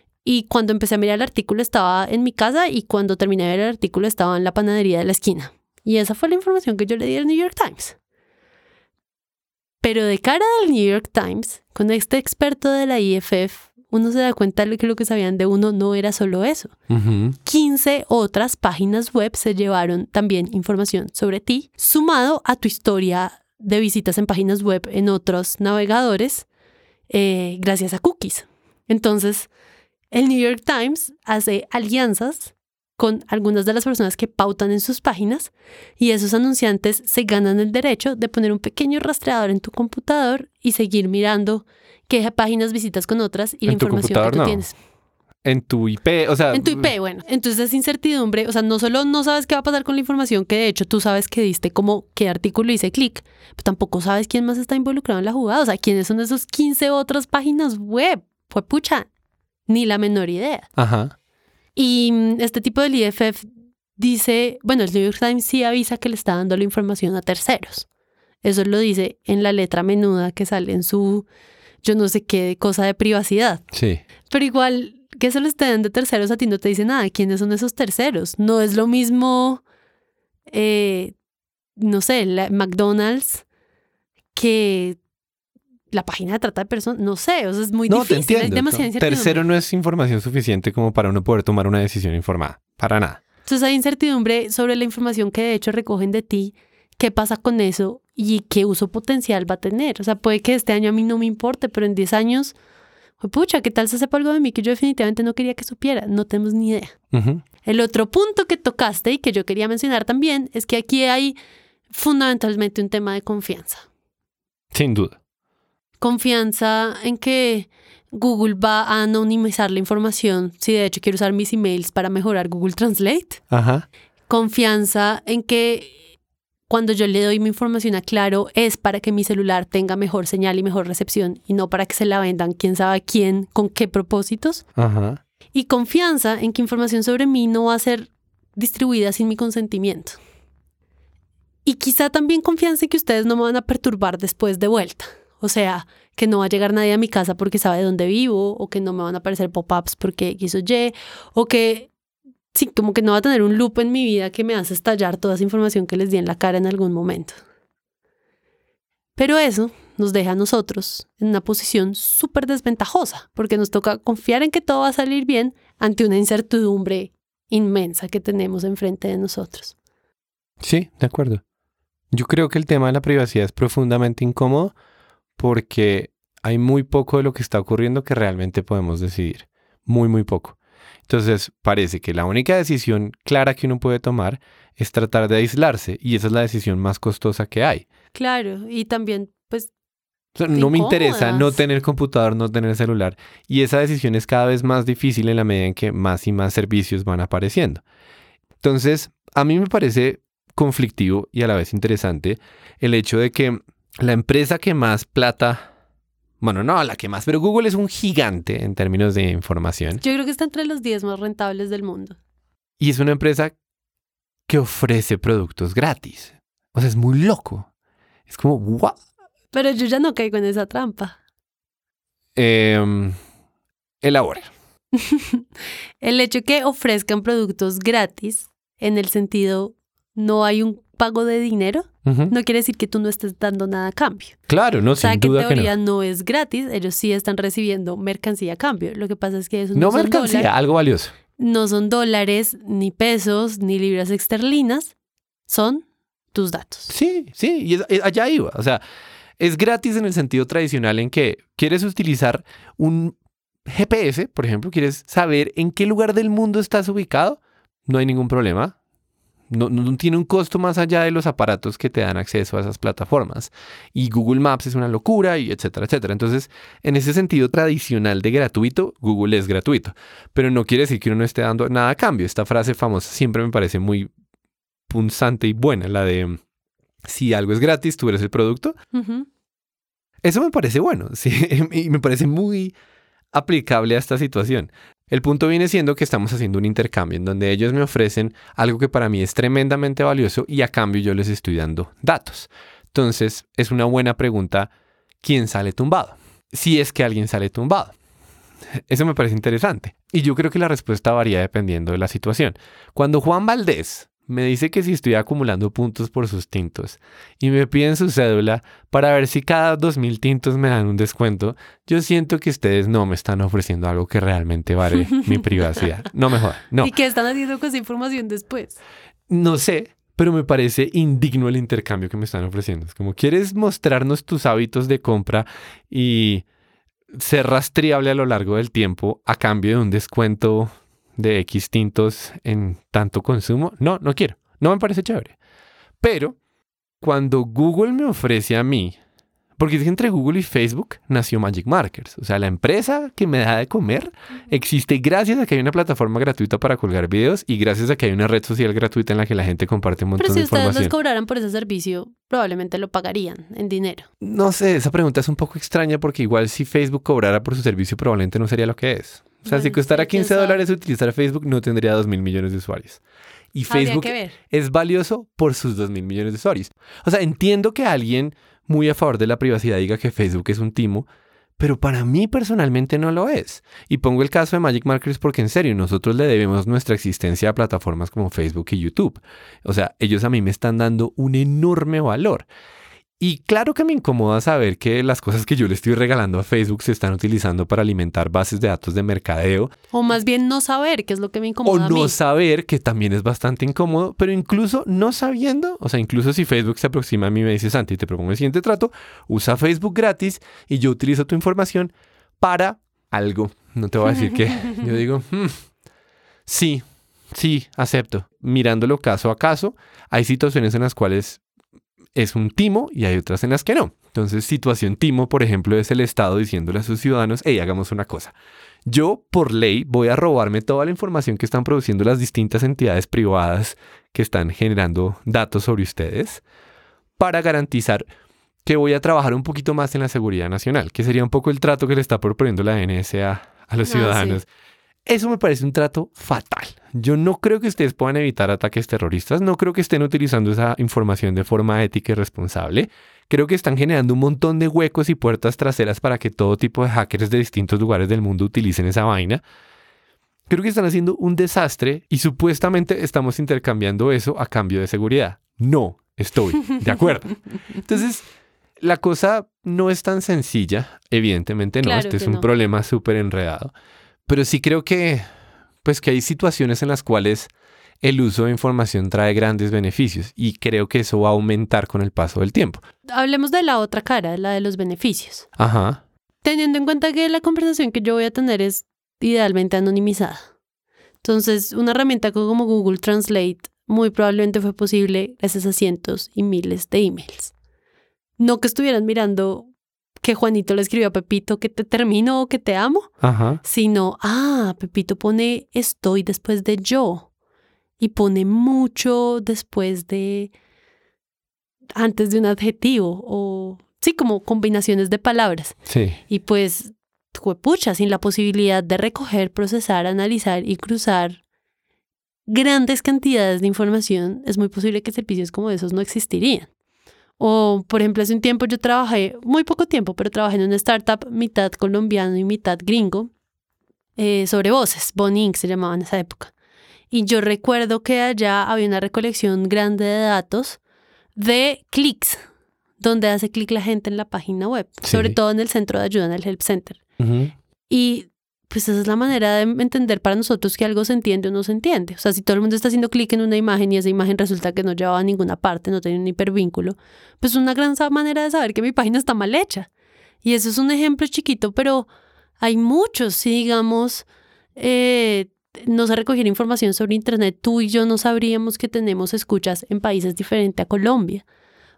y cuando empecé a mirar el artículo estaba en mi casa y cuando terminé de ver el artículo estaba en la panadería de la esquina. Y esa fue la información que yo le di al New York Times. Pero de cara al New York Times, con este experto de la IFF, uno se da cuenta de que lo que sabían de uno no era solo eso. Ujú. 15 otras páginas web se llevaron también información sobre ti, sumado a tu historia de visitas en páginas web en otros navegadores, gracias a cookies. Entonces, el New York Times hace alianzas con algunas de las personas que pautan en sus páginas y esos anunciantes se ganan el derecho de poner un pequeño rastreador en tu computador y seguir mirando qué páginas visitas con otras y la En tu información que computador, tú no. tienes. En tu IP, o sea... En tu IP, bueno. Entonces es incertidumbre, o sea, no solo no sabes qué va a pasar con la información que de hecho tú sabes que diste como qué artículo hice clic, pero tampoco sabes quién más está involucrado en la jugada, o sea, quiénes son esos 15 otras páginas web. Pues pucha, ni la menor idea. Ajá. Y este tipo del IFF dice, bueno, el New York Times sí avisa que le está dando la información a terceros. Eso lo dice en la letra menuda que sale en su, yo no sé qué cosa de privacidad. Sí. Pero igual que se lo estén de terceros a ti no te dice nada. ¿Quiénes son esos terceros? No es lo mismo, no sé, McDonald's que la página de trata de personas. No sé, o sea, es muy No, difícil. te entiendo. Hay demasiada incertidumbre. Tercero no es información suficiente como para uno poder tomar una decisión informada. Para nada. Entonces hay incertidumbre sobre la información que de hecho recogen de ti, qué pasa con eso y qué uso potencial va a tener. O sea, puede que este año a mí no me importe, pero en 10 años, pucha, ¿qué tal se sepa algo de mí que yo definitivamente no quería que supiera? No tenemos ni idea. Ujú. El otro punto que tocaste y que yo quería mencionar también es que aquí hay fundamentalmente un tema de confianza. Sin duda. Confianza en que Google va a anonimizar la información si de hecho quiero usar mis emails para mejorar Google Translate. Ajá. Confianza en que cuando yo le doy mi información a Claro es para que mi celular tenga mejor señal y mejor recepción y no para que se la vendan quién sabe a quién, con qué propósitos. Ajá. Y confianza en que información sobre mí no va a ser distribuida sin mi consentimiento. Y quizá también confianza en que ustedes no me van a perturbar después de vuelta. O sea, que no va a llegar nadie a mi casa porque sabe dónde vivo, o que no me van a aparecer pop-ups porque X o Y, o que sí, como que no va a tener un loop en mi vida que me hace estallar toda esa información que les di en la cara en algún momento. Pero eso nos deja a nosotros en una posición súper desventajosa, porque nos toca confiar en que todo va a salir bien ante una incertidumbre inmensa que tenemos enfrente de nosotros. Sí, de acuerdo. Yo creo que el tema de la privacidad es profundamente incómodo porque hay muy poco de lo que está ocurriendo que realmente podemos decidir. Muy, muy poco. Entonces, parece que la única decisión clara que uno puede tomar es tratar de aislarse, y esa es la decisión más costosa que hay. Claro, y también, pues, O sea, no me interesa incómodas. no tener computador, no tener celular. Y esa decisión es cada vez más difícil en la medida en que más y más servicios van apareciendo. Entonces, a mí me parece conflictivo y a la vez interesante el hecho de que la empresa que más plata, bueno, no la que más, pero Google es un gigante en términos de información. Yo creo que está entre los 10 más rentables del mundo. Y es una empresa que ofrece productos gratis. O sea, es muy loco. Es como, ¿what? Pero yo ya no caigo en esa trampa. Elabora. El hecho que ofrezcan productos gratis, en el sentido no hay un pago de dinero, Ujú. no quiere decir que tú no estés dando nada a cambio. Claro, no, O sea, sin que en duda que teoría no. no es gratis, ellos sí están recibiendo mercancía a cambio. Lo que pasa es que eso No son mercancía, dólares, algo valioso. no son dólares, ni pesos, ni libras esterlinas, son tus datos. Sí, sí, y allá iba. O sea, es gratis en el sentido tradicional en que quieres utilizar un GPS, por ejemplo, quieres saber en qué lugar del mundo estás ubicado, no hay ningún problema. No tiene un costo más allá de los aparatos que te dan acceso a esas plataformas. Y Google Maps es una locura, y etcétera, etcétera. Entonces, en ese sentido tradicional de gratuito, Google es gratuito. Pero no quiere decir que uno no esté dando nada a cambio. Esta frase famosa siempre me parece muy punzante y buena, la de si algo es gratis, tú eres el producto. Ujú. Eso me parece bueno, sí, y me parece muy aplicable a esta situación. El punto viene siendo que estamos haciendo un intercambio en donde ellos me ofrecen algo que para mí es tremendamente valioso y a cambio yo les estoy dando datos. Entonces, es una buena pregunta, ¿quién sale tumbado? Si es que alguien sale tumbado. Eso me parece interesante. Y yo creo que la respuesta varía dependiendo de la situación. Cuando Juan Valdés me dice que si estoy acumulando puntos por sus tintos y me piden su cédula para ver si cada 2,000 tintos me dan un descuento, yo siento que ustedes no me están ofreciendo algo que realmente vale mi privacidad. No me jodan, no. ¿Y qué están haciendo con esa información después? No sé, pero me parece indigno el intercambio que me están ofreciendo. Es como, ¿quieres mostrarnos tus hábitos de compra y ser rastreable a lo largo del tiempo a cambio de un descuento de X tintos en tanto consumo? No, no quiero. No me parece chévere. Pero cuando Google me ofrece a mí, porque es que entre Google y Facebook nació Magic Markers. O sea, la empresa que me da de comer existe gracias a que hay una plataforma gratuita para colgar videos y gracias a que hay una red social gratuita en la que la gente comparte un montón Pero de si ustedes les información. cobraran por ese servicio, probablemente lo pagarían en dinero. No sé, esa pregunta es un poco extraña porque igual si Facebook cobrara por su servicio probablemente no sería lo que es. O sea, si Bueno, costara sí, quién $15 utilizar Facebook, no tendría 2,000 millones de usuarios. Y Habría Facebook que ver. es valioso por sus 2,000 millones de usuarios. O sea, entiendo que alguien muy a favor de la privacidad diga que Facebook es un timo, pero para mí personalmente no lo es. Y pongo el caso de Magic Markers porque en serio, nosotros le debemos nuestra existencia a plataformas como Facebook y YouTube. O sea, ellos a mí me están dando un enorme valor. Y claro que me incomoda saber que las cosas que yo le estoy regalando a Facebook se están utilizando para alimentar bases de datos de mercadeo. O más bien no saber, que es lo que me O incomoda a mí. no saber, que también es bastante incómodo, pero incluso no sabiendo, o sea, incluso si Facebook se aproxima a mí y me dice, Santi, te propongo el siguiente trato, usa Facebook gratis y yo utilizo tu información para algo. No te voy a decir qué. Yo digo, sí, acepto. Mirándolo caso a caso, hay situaciones en las cuales es un timo y hay otras en las que no. Entonces, situación timo, por ejemplo, es el Estado diciéndole a sus ciudadanos, hey, hagamos una cosa. Yo, por ley, voy a robarme toda la información que están produciendo las distintas entidades privadas que están generando datos sobre ustedes para garantizar que voy a trabajar un poquito más en la seguridad nacional, que sería un poco el trato que le está proponiendo la NSA a los Ah, ciudadanos. sí. Eso me parece un trato fatal. Yo no creo que ustedes puedan evitar ataques terroristas. No creo que estén utilizando esa información de forma ética y responsable. Creo que están generando un montón de huecos y puertas traseras para que todo tipo de hackers de distintos lugares del mundo utilicen esa vaina. Creo que están haciendo un desastre y supuestamente estamos intercambiando eso a cambio de seguridad. No estoy de acuerdo. Entonces, la cosa no es tan sencilla. Evidentemente no. Claro Este es que un no. problema súper enredado. Pero sí creo que hay situaciones en las cuales el uso de información trae grandes beneficios y creo que eso va a aumentar con el paso del tiempo. Hablemos de la otra cara, la de los beneficios. Ajá. Teniendo en cuenta que la conversación que yo voy a tener es idealmente anonimizada. Entonces, una herramienta como Google Translate muy probablemente fue posible gracias a cientos y miles de emails. No que estuvieran mirando que Juanito le escribió a Pepito que te termino o que te amo, Ajá. sino, Pepito pone estoy después de yo y pone mucho después de, antes de un adjetivo o, sí, como combinaciones de palabras. Sí. Y pues, juepucha, sin la posibilidad de recoger, procesar, analizar y cruzar grandes cantidades de información, es muy posible que servicios como esos no existirían. O, por ejemplo, hace un tiempo yo trabajé, muy poco tiempo, pero trabajé en una startup mitad colombiano y mitad gringo, sobre voces. Bonnie Inc. se llamaba en esa época. Y yo recuerdo que allá había una recolección grande de datos de clics, donde hace clic la gente en la página web, Sí. sobre todo en el centro de ayuda, en el Help Center. Ujú. Y pues esa es la manera de entender para nosotros que algo se entiende o no se entiende. O sea, si todo el mundo está haciendo clic en una imagen y esa imagen resulta que no llevaba a ninguna parte, no tenía un hipervínculo, pues es una gran manera de saber que mi página está mal hecha. Y eso es un ejemplo chiquito, pero hay muchos. Si digamos, no se recogiera información sobre Internet, tú y yo no sabríamos que tenemos escuchas en países diferentes a Colombia.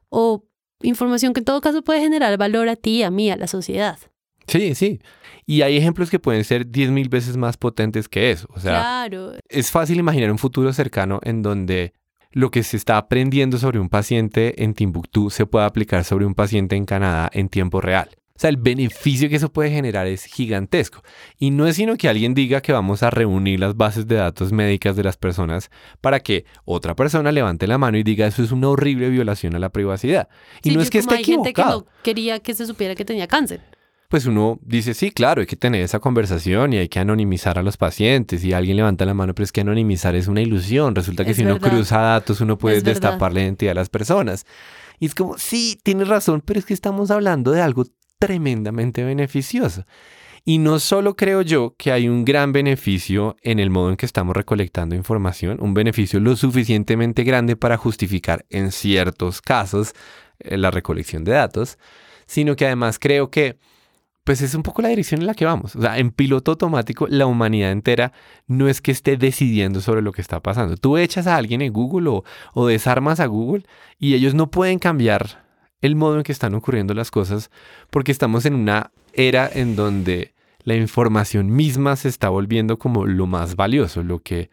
O información que en todo caso puede generar valor a ti, a mí, a la sociedad. Sí, sí. Y hay ejemplos que pueden ser 10,000 veces más potentes que eso. O sea, Claro. es fácil imaginar un futuro cercano en donde lo que se está aprendiendo sobre un paciente en Timbuktu se pueda aplicar sobre un paciente en Canadá en tiempo real. O sea, el beneficio que eso puede generar es gigantesco. Y no es sino que alguien diga que vamos a reunir las bases de datos médicas de las personas para que otra persona levante la mano y diga eso es una horrible violación a la privacidad. Y Sí, no es que como esté hay gente que equivocado. no quería que se supiera que tenía cáncer. Pues uno dice, sí, claro, hay que tener esa conversación y hay que anonimizar a los pacientes. Y alguien levanta la mano, pero es que anonimizar es una ilusión. Resulta que Es si uno verdad. cruza datos, uno puede Es verdad. destapar la identidad de las personas. Y es como, sí, tienes razón, pero es que estamos hablando de algo tremendamente beneficioso. Y no solo creo yo que hay un gran beneficio en el modo en que estamos recolectando información, un beneficio lo suficientemente grande para justificar en ciertos casos la recolección de datos, sino que además creo que pues es un poco la dirección en la que vamos. O sea, en piloto automático, la humanidad entera no es que esté decidiendo sobre lo que está pasando. Tú echas a alguien en Google o desarmas a Google y ellos no pueden cambiar el modo en que están ocurriendo las cosas porque estamos en una era en donde la información misma se está volviendo como lo más valioso, lo que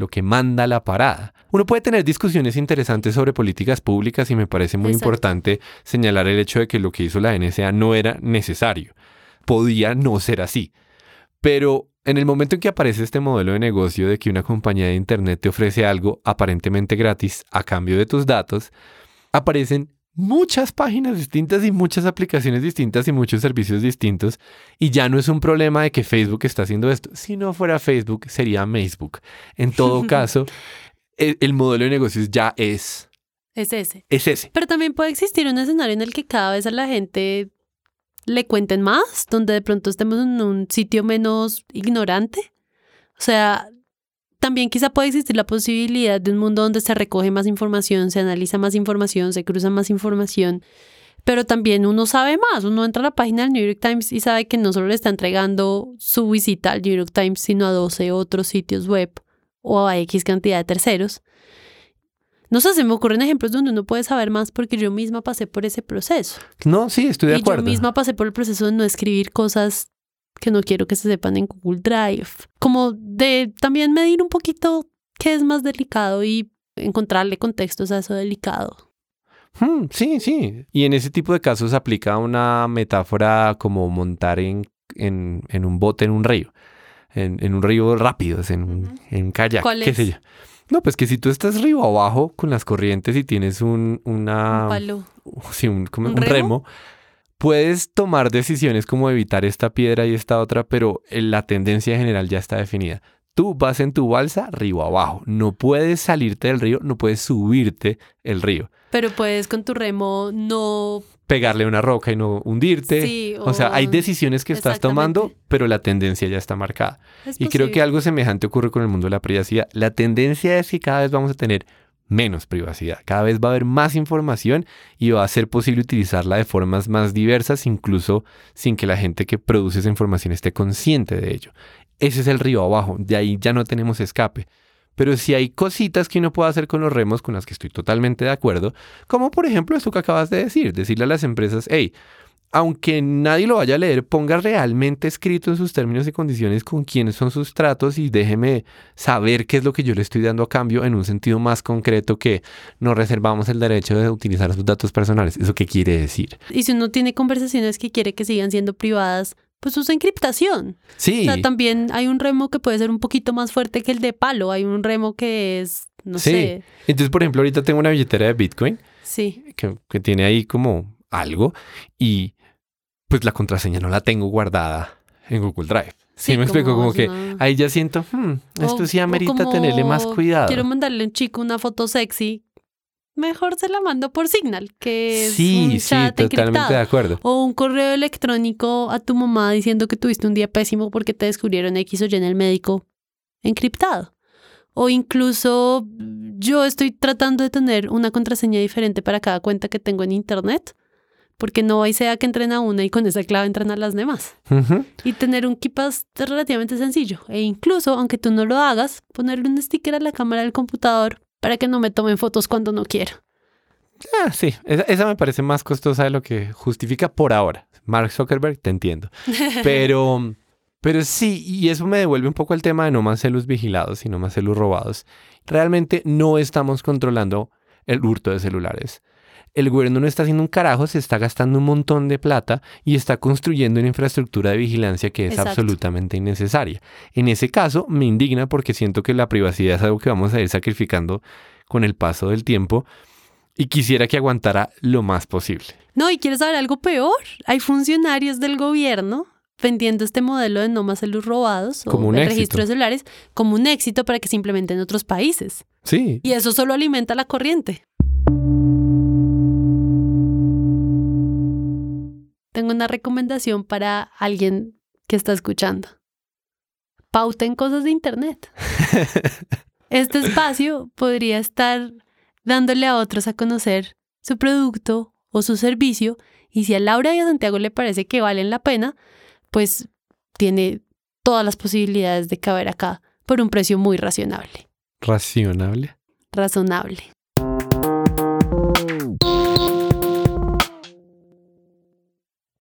manda la parada. Uno puede tener discusiones interesantes sobre políticas públicas y me parece muy Exacto. importante señalar el hecho de que lo que hizo la NSA no era necesario. Podía no ser así. Pero en el momento en que aparece este modelo de negocio de que una compañía de Internet te ofrece algo aparentemente gratis a cambio de tus datos, aparecen muchas páginas distintas y muchas aplicaciones distintas y muchos servicios distintos. Y ya no es un problema de que Facebook está haciendo esto. Si no fuera Facebook, sería Facebook. En todo caso, el modelo de negocios ya es Es ese. Pero también puede existir un escenario en el que cada vez a la gente le cuenten más, donde de pronto estemos en un sitio menos ignorante. O sea, también quizá puede existir la posibilidad de un mundo donde se recoge más información, se analiza más información, se cruza más información, pero también uno sabe más. Uno entra a la página del New York Times y sabe que no solo le está entregando su visita al New York Times, sino a 12 otros sitios web o a X cantidad de terceros. No sé, se me ocurren ejemplos donde uno puede saber más porque yo misma pasé por ese proceso. No, sí, estoy de Y acuerdo. yo misma pasé por el proceso de no escribir cosas que no quiero que se sepan en Google Drive. Como de también medir un poquito qué es más delicado y encontrarle contextos a eso delicado. Sí, sí. Y en ese tipo de casos aplica una metáfora como montar en un bote en un río. en un río rápido, en kayak, ¿Cuál qué es? sé yo. No, pues que si tú estás río abajo con las corrientes y tienes Un palo. como ¿Un un remo? remo, puedes tomar decisiones como evitar esta piedra y esta otra, pero la tendencia general ya está definida. Tú vas en tu balsa río abajo. No puedes salirte del río, no puedes subirte el río. Pero puedes con tu remo no... Pegarle a una roca y no hundirte. Sí, O sea, hay decisiones que estás tomando, Exactamente. pero la tendencia ya está marcada. Es Y creo que posible. algo semejante ocurre con el mundo de la privacidad. La tendencia es que cada vez vamos a tener menos privacidad. Cada vez va a haber más información y va a ser posible utilizarla de formas más diversas, incluso sin que la gente que produce esa información esté consciente de ello. Ese es el río abajo. De ahí ya no tenemos escape. Pero si hay cositas que uno puede hacer con los remos con las que estoy totalmente de acuerdo, como por ejemplo esto que acabas de decir, decirle a las empresas, hey, aunque nadie lo vaya a leer, ponga realmente escrito en sus términos y condiciones con quiénes son sus tratos y déjeme saber qué es lo que yo le estoy dando a cambio en un sentido más concreto que nos reservamos el derecho de utilizar sus datos personales. ¿Eso qué quiere decir? Y si uno tiene conversaciones que quiere que sigan siendo privadas, pues usa encriptación. Sí, O sea, también hay un remo que puede ser un poquito más fuerte que el de palo. Hay un remo que es, no sí. sé. Entonces, por ejemplo, ahorita tengo una billetera de Bitcoin Sí. que tiene ahí como algo y pues la contraseña no la tengo guardada en Google Drive. Sí, me explico, como es que una- ahí ya siento, esto sí o amerita como tenerle más cuidado. Quiero mandarle a un chico una foto sexy. Mejor se la mando por Signal, que es Sí, un sí, chat totalmente encriptado. de acuerdo. O un correo electrónico a tu mamá diciendo que tuviste un día pésimo porque te descubrieron X o Y en el médico encriptado. O incluso yo estoy tratando de tener una contraseña diferente para cada cuenta que tengo en internet, porque no hay sea que entren a una y con esa clave entran a las demás. Ujú. Y tener un KeePass es relativamente sencillo. E incluso, aunque tú no lo hagas, ponerle un sticker a la cámara del computador para que no me tomen fotos cuando no quiero. Sí, esa me parece más costosa de lo que justifica por ahora. Mark Zuckerberg, te entiendo. Pero sí, y eso me devuelve un poco al tema de no más celos vigilados y no más celos robados. Realmente no estamos controlando el hurto de celulares. El gobierno no está haciendo un carajo, se está gastando un montón de plata y está construyendo una infraestructura de vigilancia que es Exacto. absolutamente innecesaria. En ese caso, me indigna porque siento que la privacidad es algo que vamos a ir sacrificando con el paso del tiempo y quisiera que aguantara lo más posible. No, ¿y quieres saber algo peor? Hay funcionarios del gobierno vendiendo este modelo de no más celos robados Como o un de éxito. registro de celulares como un éxito para que se implemente en otros países. Sí, Y eso solo alimenta la corriente. Tengo una recomendación para alguien que está escuchando. Pauten cosas de internet. Este espacio podría estar dándole a otros a conocer su producto o su servicio, y si a Laura y a Santiago le parece que valen la pena, pues tiene todas las posibilidades de caber acá por un precio muy razonable. racionable. Razonable.